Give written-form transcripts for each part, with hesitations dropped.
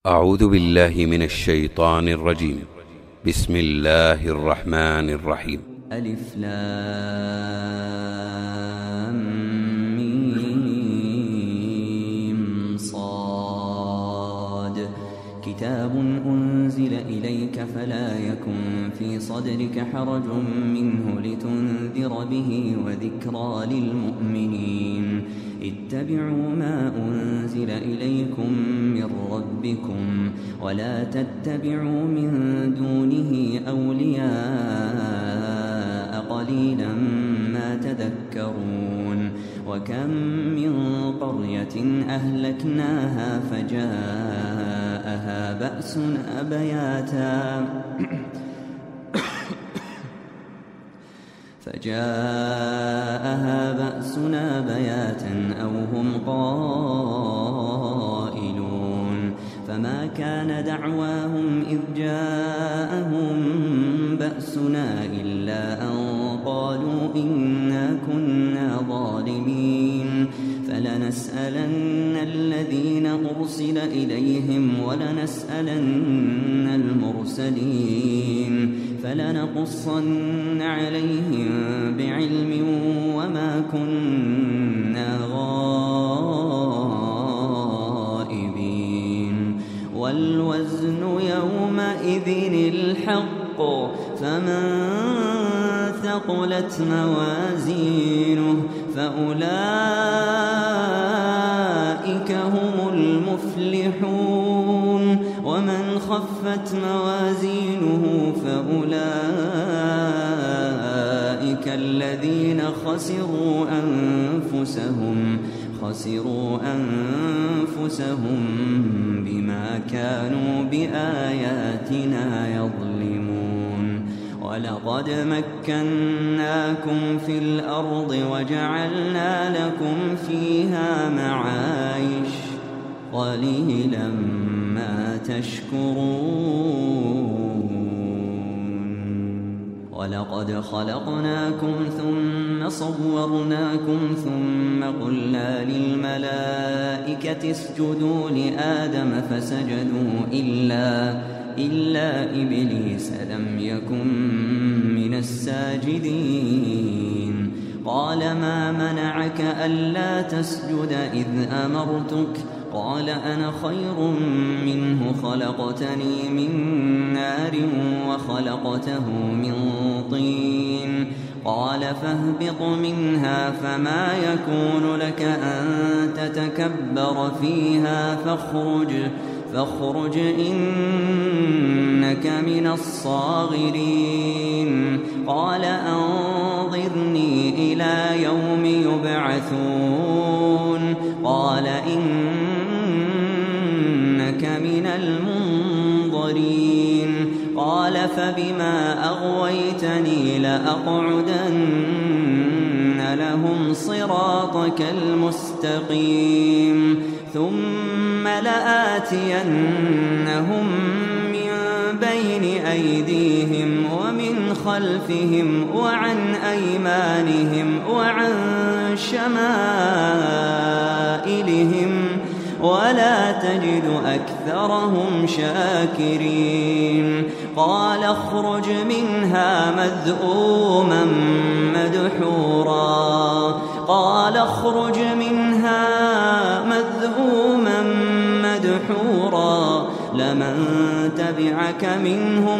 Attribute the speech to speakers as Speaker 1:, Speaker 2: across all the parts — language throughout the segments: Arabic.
Speaker 1: أعوذ بالله من الشيطان الرجيم. بسم الله الرحمن الرحيم.
Speaker 2: ألف لام ميم صاد. كتاب أنزل إليك فلا يكن في صدرك حرج منه لتنذر به وذكرى للمؤمنين. اتبعوا ما أنزل إليكم من ربكم ولا تتبعوا من دونه أولياء قليلا ما تذكرون. وكم من قرية أهلكناها فجاءها بأسنا بياتا أو هم قائلون. فما كان دعواهم إذ جاءهم بأسنا إلا أن قالوا إنا كنا ظالمين. فلنسألن الذين أرسل إليهم ولنسألن المرسلين فلنقصن عليهم بعلم وما كنا غائبين. والوزن يومئذ الحق فمن ثقلت موازينه فأولئك هم المفلحون. ومن خفت موازينه فأولئك الذين خسروا أنفسهم بما كانوا بآياتنا يظلمون. ولقد مكناكم في الأرض وجعلنا لكم فيها معايش قليلا ما تشكرون. ولقد خلقناكم ثم صورناكم ثم قلنا للملائكة اسجدوا لآدم فسجدوا إلا إبليس لم يكن من الساجدين. قال ما منعك ألا تسجد إذ أمرتك؟ قال أنا خير منه خلقتني من نار وخلقته من طين. قال فاهبط منها فما يكون لك أن تتكبر فيها فاخرج إنك من الصاغرين. قال أنظرني إلى يوم يبعثون. قال إنك من المنظرين. قال فبما أغويتني لأقعدن لهم صراطك المستقيم ثم لآتينهم من بين أيديهم ومن خلفهم وعن أيمانهم وعن شمائلهم ولا تجد أكثرهم شاكرين. قال اخرج منها مذءوما مدحورا لمن تبعك منهم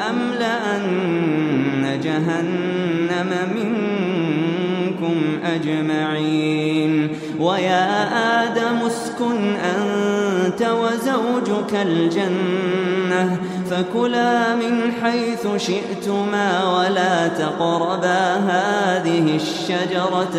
Speaker 2: لأملأن جهنم منكم أجمعين. ويا آدم اسكن أنت وزوجك الجنة فكلا من حيث شئتما ولا تقربا هذه الشجرة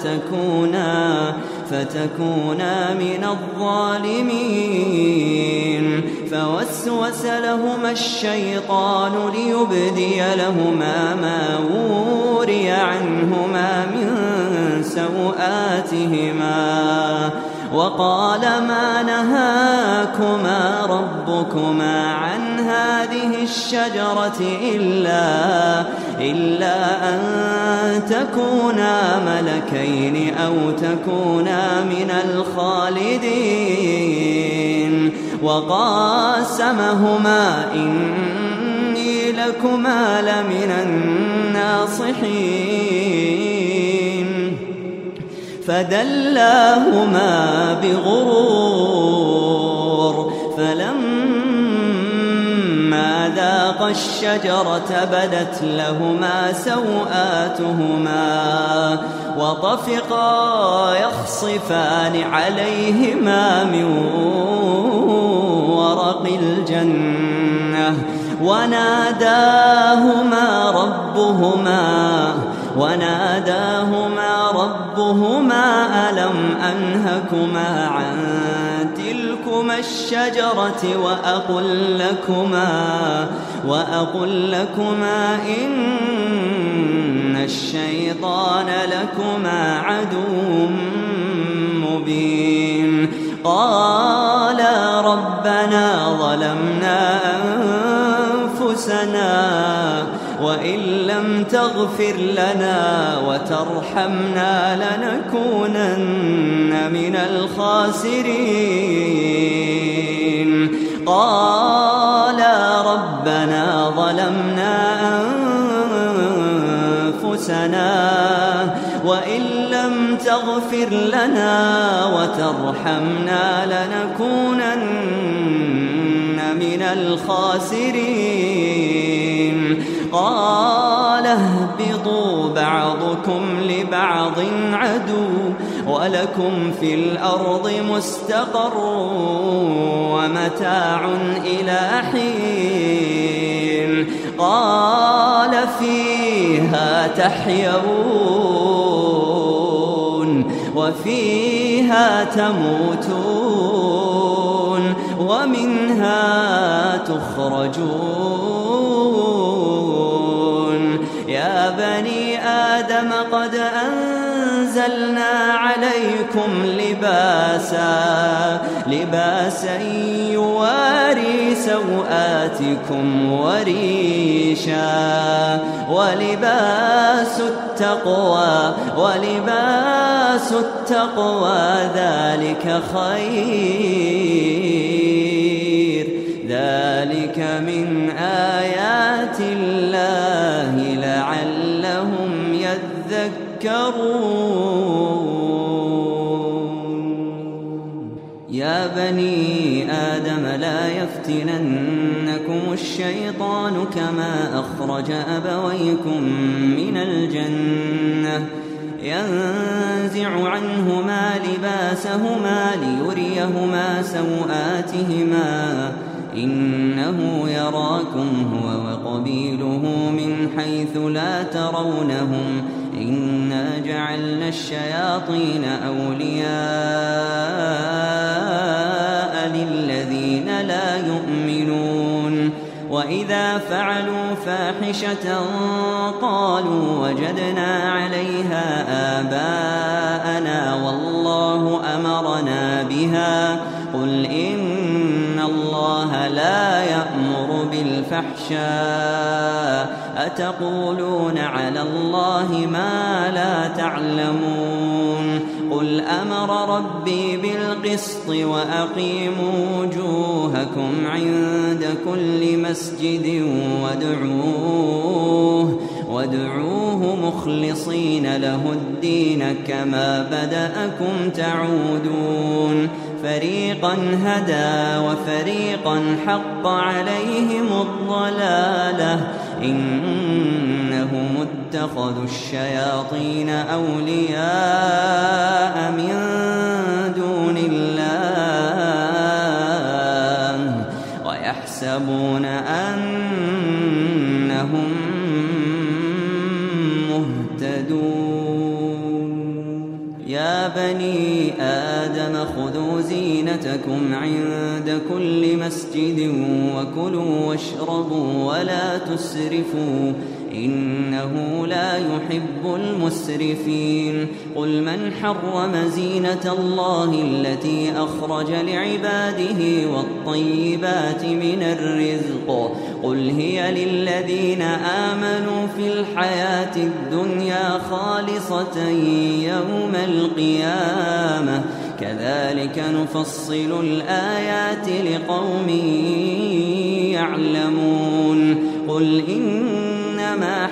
Speaker 2: فتكونا من الظالمين. فوسوس لهما الشيطان ليبدي لهما ما وري عنهما من سوآتهما وقال ما نهاكما ربكما عن هذه الشجرة إلا أن تكونا ملكين أو تكونا من الخالدين وقاسمهما إني لكما لمن الناصحين فدلاهما بغرور فلما ذاقا الشجرة بدت لهما سوآتهما وطفقا يخصفان عليهما من ورق الجنة وناداهما ربهما ألم أنهكما عن تلكما الشجرة وأقل لكما إن الشيطان لكما عدو مبين قالا ربنا ظلمنا أنفسنا وإن لم تغفر لنا وترحمنا لنكونن من الخاسرين قالا ربنا ظلمنا أنفسنا وإن لم تغفر لنا وترحمنا لنكونن من الخاسرين قال اهبطوا بعضكم لبعض عدو ولكم في الأرض مستقر ومتاع إلى حين قال فيها تحيون وفيها تموتون ومنها تخرجون يا بني آدم قد أنزلنا عليكم لباسا يواري سوآتكم وريشا ولباس التقوى ذلك خير ذلك من آيات الله لعلهم يذكرون يا بني آدم لا يفتننكم الشيطان كما أخرج أبويكم من الجنة ينزع عنهما لباسهما ليريهما سوآتهما إنه يراكم هو وقبيله من حيث لا ترونهم إنا جعلنا الشياطين أولياء للذين لا يؤمنون وإذا فعلوا فاحشة قالوا وجدنا عليها آباءنا والله أمرنا بها قل إن الله لا يأمر بالفحشاء أتقولون على الله ما لا تعلمون قل أمر ربي بالقسط وأقيموا وجوهكم عند كل مسجد وادعوه مخلصين له الدين كما بدأكم تعودون فريقا هدى وفريقا حق عليهم الضلالة إنهم اتخذوا الشياطين أولياء من دون الله ويحسبون أنهم مهتدون يا بني آدم خذوا زينتكم عند كل مسجد وكلوا واشربوا ولا تسرفوا إنه لا يحب المسرفين قل من حرم زينة الله التي أخرج لعباده والطيبات من الرزق قل هي للذين آمنوا في الحياة الدنيا خالصة يوم القيامة كذلك نفصل الآيات لقوم يعلمون قل إنما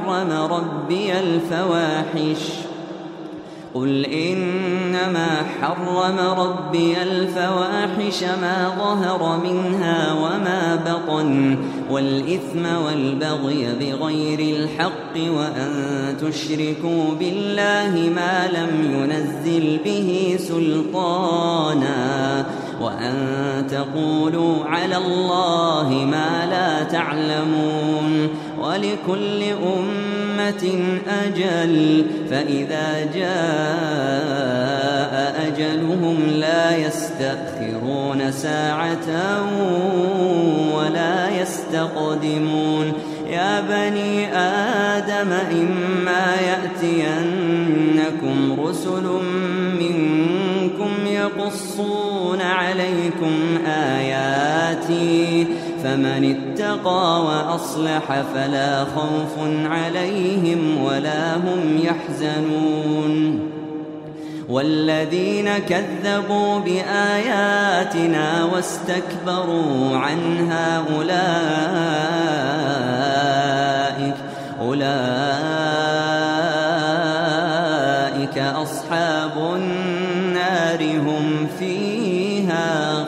Speaker 2: حرم ربي الفواحش ما ظهر منها وما بطن والإثم والبغي بغير الحق وأن تشركوا بالله ما لم ينزل به سلطانا وأن تقولوا على الله ما لا تعلمون ولكل أمة أجل فإذا جاء أجلهم لا يستأخرون ساعة ولا يستقدمون يا بني آدم إما يأتينكم رسل منكم يقصون عليكم آياتي فمن اتقى وأصلح فلا خوف عليهم ولا هم يحزنون والذين كذبوا بآياتنا واستكبروا عنها أولئك أصحاب النار هم فيها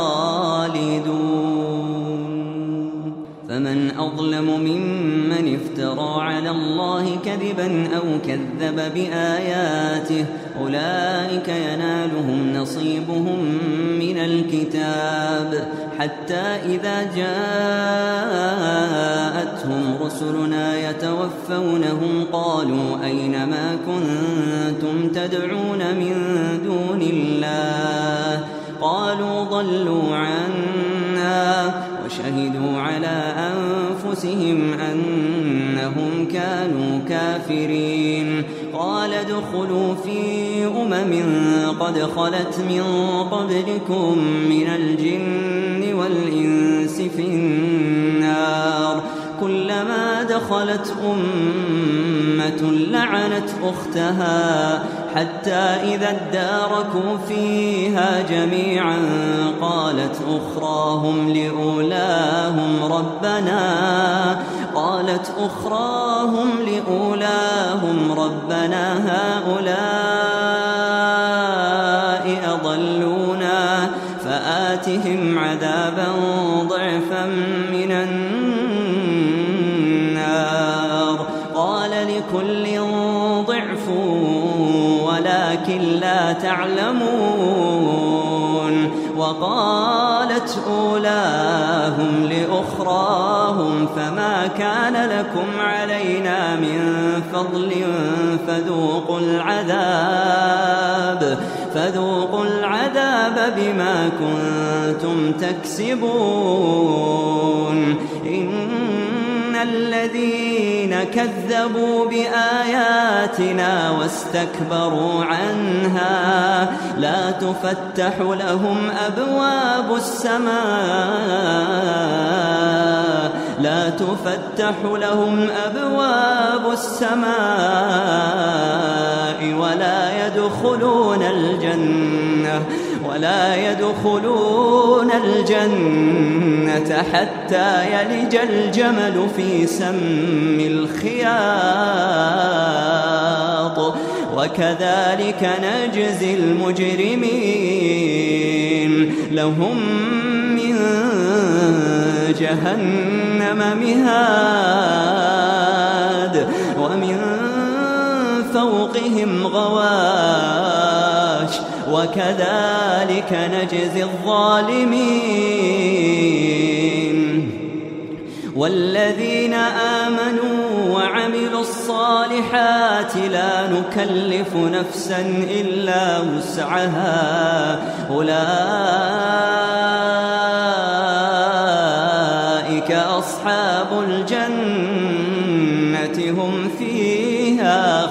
Speaker 2: خالدون فمن أظلم ممن افترى على الله كذبا أو كذب بآياته أولئك ينالهم نصيبهم من الكتاب حتى إذا جاءتهم رسلنا يتوفونهم قالوا أين ما كنتم تدعون من دون الله قالوا ضلوا عنا وشهدوا على أنفسهم أنهم كانوا كافرين قال ادخلوا في قد خلت من قبلكم من الجن والإنس في النار كلما دخلت أمة لعنت أختها حتى إذا اداركوا فيها جميعا قالت أخراهم لأولاهم ربنا هؤلاء أضلونا فآتهم عذابا ضعفا من النار قال لكل ضعف ولكن لا تعلمون وقالت أولاهم لأخراهم فما كان لكم علينا من فضل فذوقوا العذاب بما كنتم تكسبون إن الذين كذبوا بآياتنا واستكبروا عنها لا تفتح لهم أبواب السماء ولا يدخلون الجنة حتى يلج الجمل في سم الخياط وكذلك نجزي المجرمين لهم من جهنم مهاد ومن فوقهم غواش وكذلك نجزي الظالمين والذين آمنوا وعملوا الصالحات لا نكلف نفسا إلا وسعها أولئك أصحاب الجنة هم فيها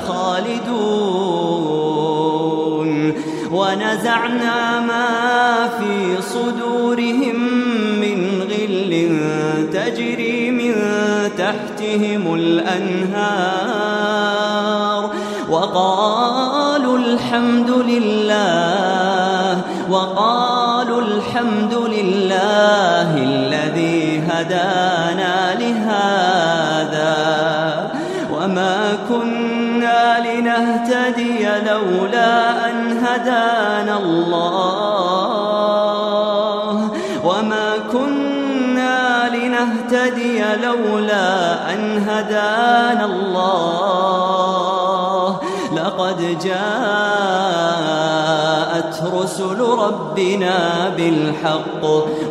Speaker 2: خالدون ونزعنا ما في صدورهم من غل تجري من تحتهم الأنهار وقالوا الحمد لله وقالوا الحمد لله الذي هدانا لهذا وما كنا لنهتدي لولا أن هدانا الله وما كنا لنهتدي لولا أن هدانا الله لقد جاءت رسل ربنا بالحق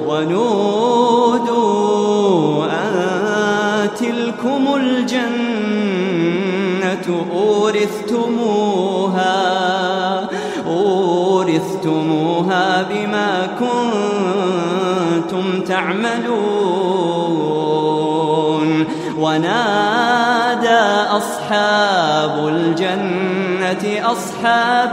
Speaker 2: ونودوا أن تلكم الجنة أورثتموها بما كنتم تعملون ونادى أصحاب الجنة أصحاب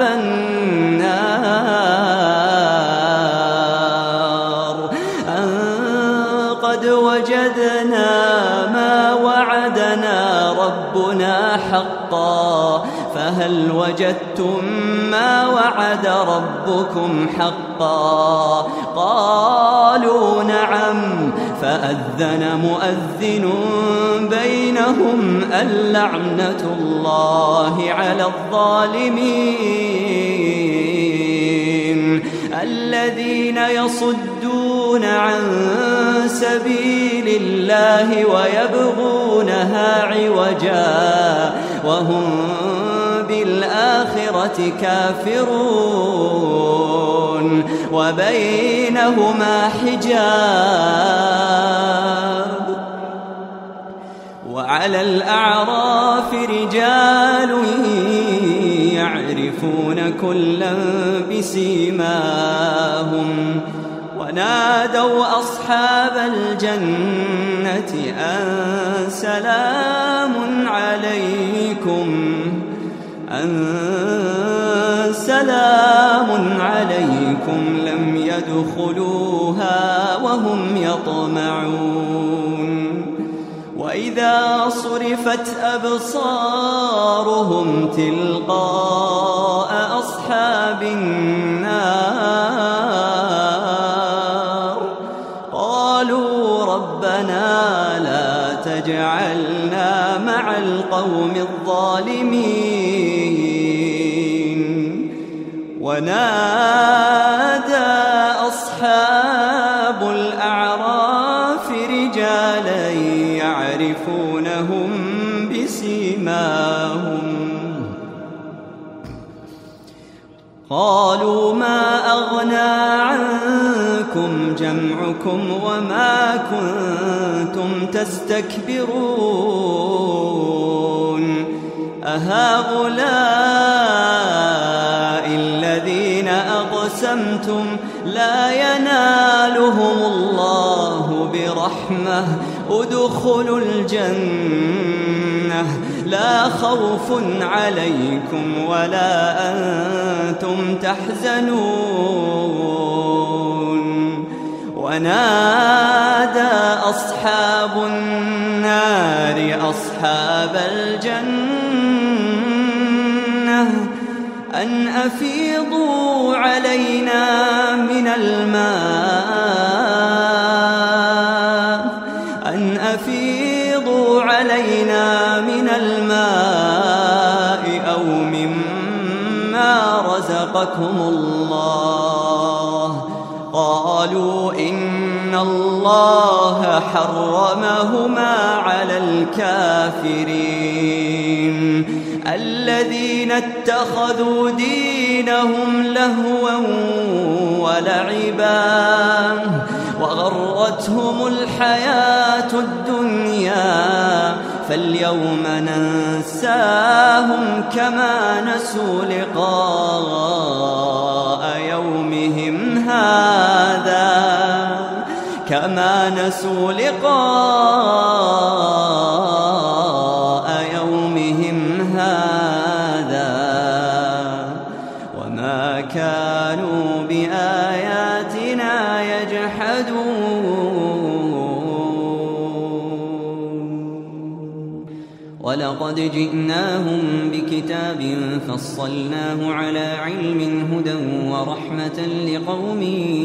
Speaker 2: النار أن قد وجدنا ما وعدنا ربنا حقا فهل وجدتم ما وعد ربكم حقا قالوا نعم فأذن مؤذن بينهم اللعنة الله على الظالمين الذين يصدون عن سبيل الله ويبغونها عوجا وهم بالآخرة كافرون وبينهما حجاب وعلى الأعراف رجال يعرفون كلا بسيماهم ونادوا أصحاب الجنة أن سلام عليكم لم يدخلوها وهم يطمعون وإذا صرفت أبصارهم تلقاء أصحاب النار قالوا ربنا لا تجعلنا مع القوم الظالمين ونادى أصحاب الأعراف رجالا يعرفونهم بسيماهم قالوا ما أغنى عنكم جمعكم وما كنتم تستكبرون أهؤلاء الذين أقسمتم لا ينالهم الله برحمة ادخلوا الجنة لا خوف عليكم ولا أنتم تحزنون ونادى أصحاب النار أصحاب الجنة أن أفيضوا علينا من الماء أو مما رزقكم الله قالوا إن الله حرمهما على الكافرين الذين اتخذوا دينهم لهوا ولعبا وغرتهم الحياة الدنيا فاليوم ننساهم كما نسوا لقاء يومهم هذا وما كانوا بآياتنا يجحدون ولقد جئناهم بكتاب فصلناه على علم هدى ورحمة لقوم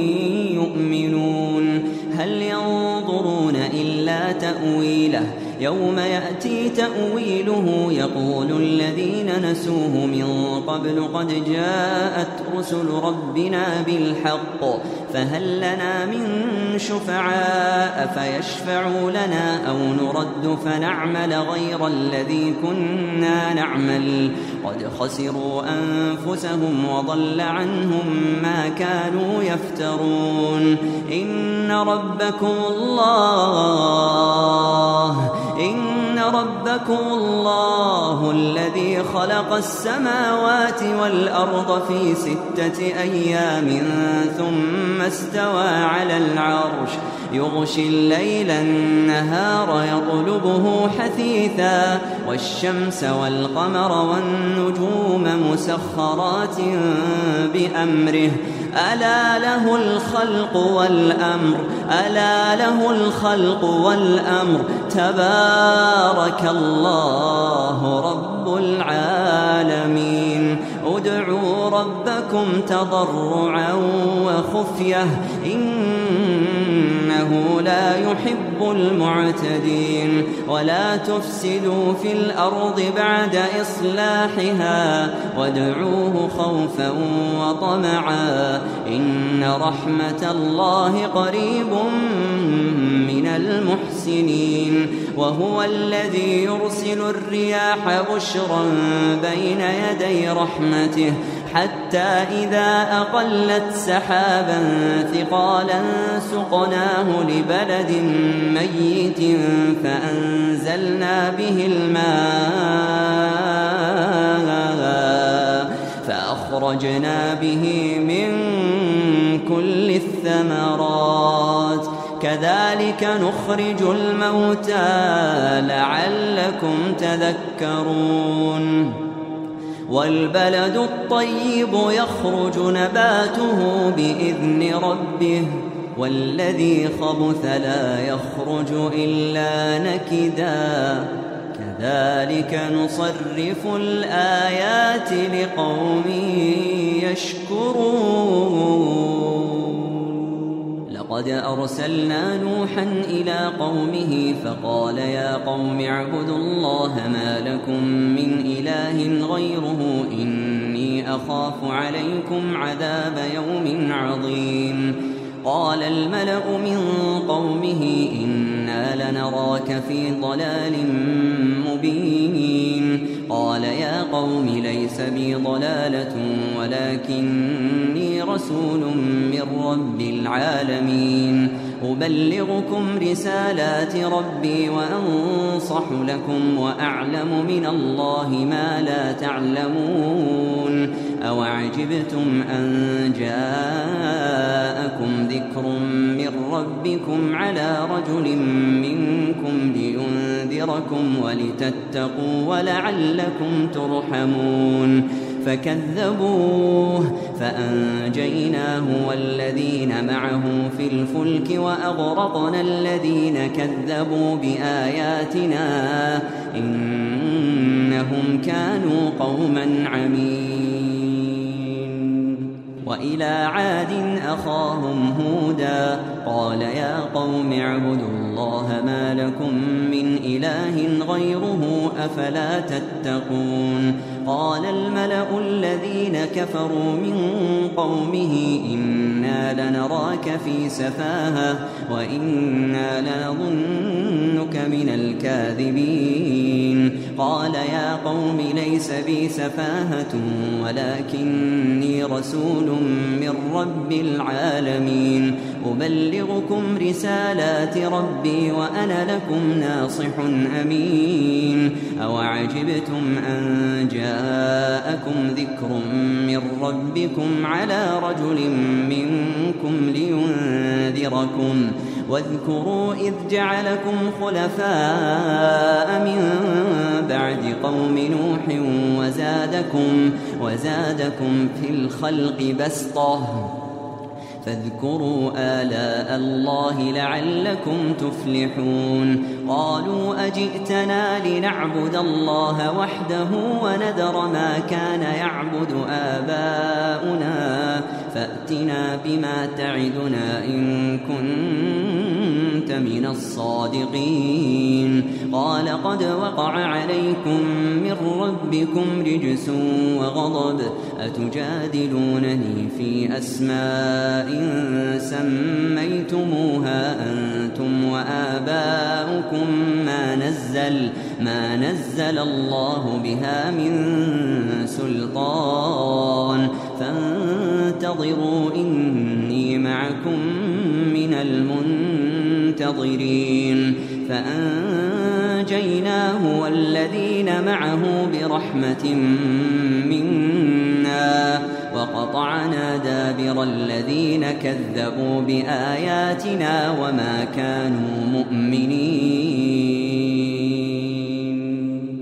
Speaker 2: يؤمنون هل ينظرون إلا تأويله يوم يأتي تأويله يقول الذين نسوه من قبل قد جاءت رسل ربنا بالحق فهل لنا من شفعاء فيشفعوا لنا أو نرد فنعمل غير الذي كنا نعمل قد خسروا أنفسهم وضل عنهم ما كانوا يفترون إن ربكم الله الذي خلق السماوات والأرض في 6 أيام ثم استوى على العرش يغشي الليل النهار يطلبه حثيثا والشمس والقمر والنجوم مسخرات بأمره ألا له الخلق والأمر تبارك الله رب العالمين ادعوا ربكم تضرعا وخفية إنه لا يحب المعتدين ولا تفسدوا في الأرض بعد إصلاحها وادعوه خوفا وطمعا إن رحمة الله قريب من المحسنين وهو الذي يرسل الرياح بشرا بين يدي رحمته حتى إذا أقلت سحابا ثقالا سقناه لبلد ميت فأنزلنا به الماء فأخرجنا به من كل الثمرات كذلك نخرج الموتى لعلكم تذكرون والبلد الطيب يخرج نباته بإذن ربه والذي خبث لا يخرج إلا نكدا كذلك نصرف الآيات لقوم يشكرون لقد أرسلنا نوحا إلى قومه فقال يا قوم اعبدوا الله ما لكم من إله غيره إني أخاف عليكم عذاب يوم عظيم قال الملأ من قومه إنا لنراك في ضلال مبين قال يا قوم ليس بي ضلالة ولكني رسول من رب العالمين أبلغكم رسالات ربي وأنصح لكم وأعلم من الله ما لا تعلمون أوعجبتم أن جاءكم ذكر من ربكم على رجل منكم لينذركم ولتتقوا ولعلكم ترحمون فكذبوه فأنجيناه والذين معه في الفلك وأغرقنا الذين كذبوا بآياتنا إنهم كانوا قوما عمين وإلى عاد أخاهم هودا قال يا قوم اعبدوا الله ما لكم من إله غيره أفلا تتقون قال الملأ الذين كفروا من قومه إنا لنراك في سفاهة وإنا لنظنك من الكاذبين قال يا قوم ليس بي سفاهة ولكني رسول من رب العالمين أبلغكم رسالات ربي وأنا لكم ناصح أمين أوعجبتم أن جاءكم ذكر من ربكم على رجل منكم لينذركم واذكروا إذ جعلكم خلفاء من بعد قوم نوح وزادكم في الخلق بسطة فاذكروا آلاء الله لعلكم تفلحون قالوا أجئتنا لنعبد الله وحده ونذر ما كان يعبد آباؤنا فأتنا بما تعدنا إن كنت من الصادقين قال قد وقع عليكم من ربكم رجس وغضب أتجادلونني في أسماء سميتموها أنتم وآباؤكم ما نزل الله بها من سلطان فانتظروا إني معكم من المنتظرين فأنجيناه والذين معه برحمة منا وقطعنا دابر الذين كذبوا بآياتنا وما كانوا مؤمنين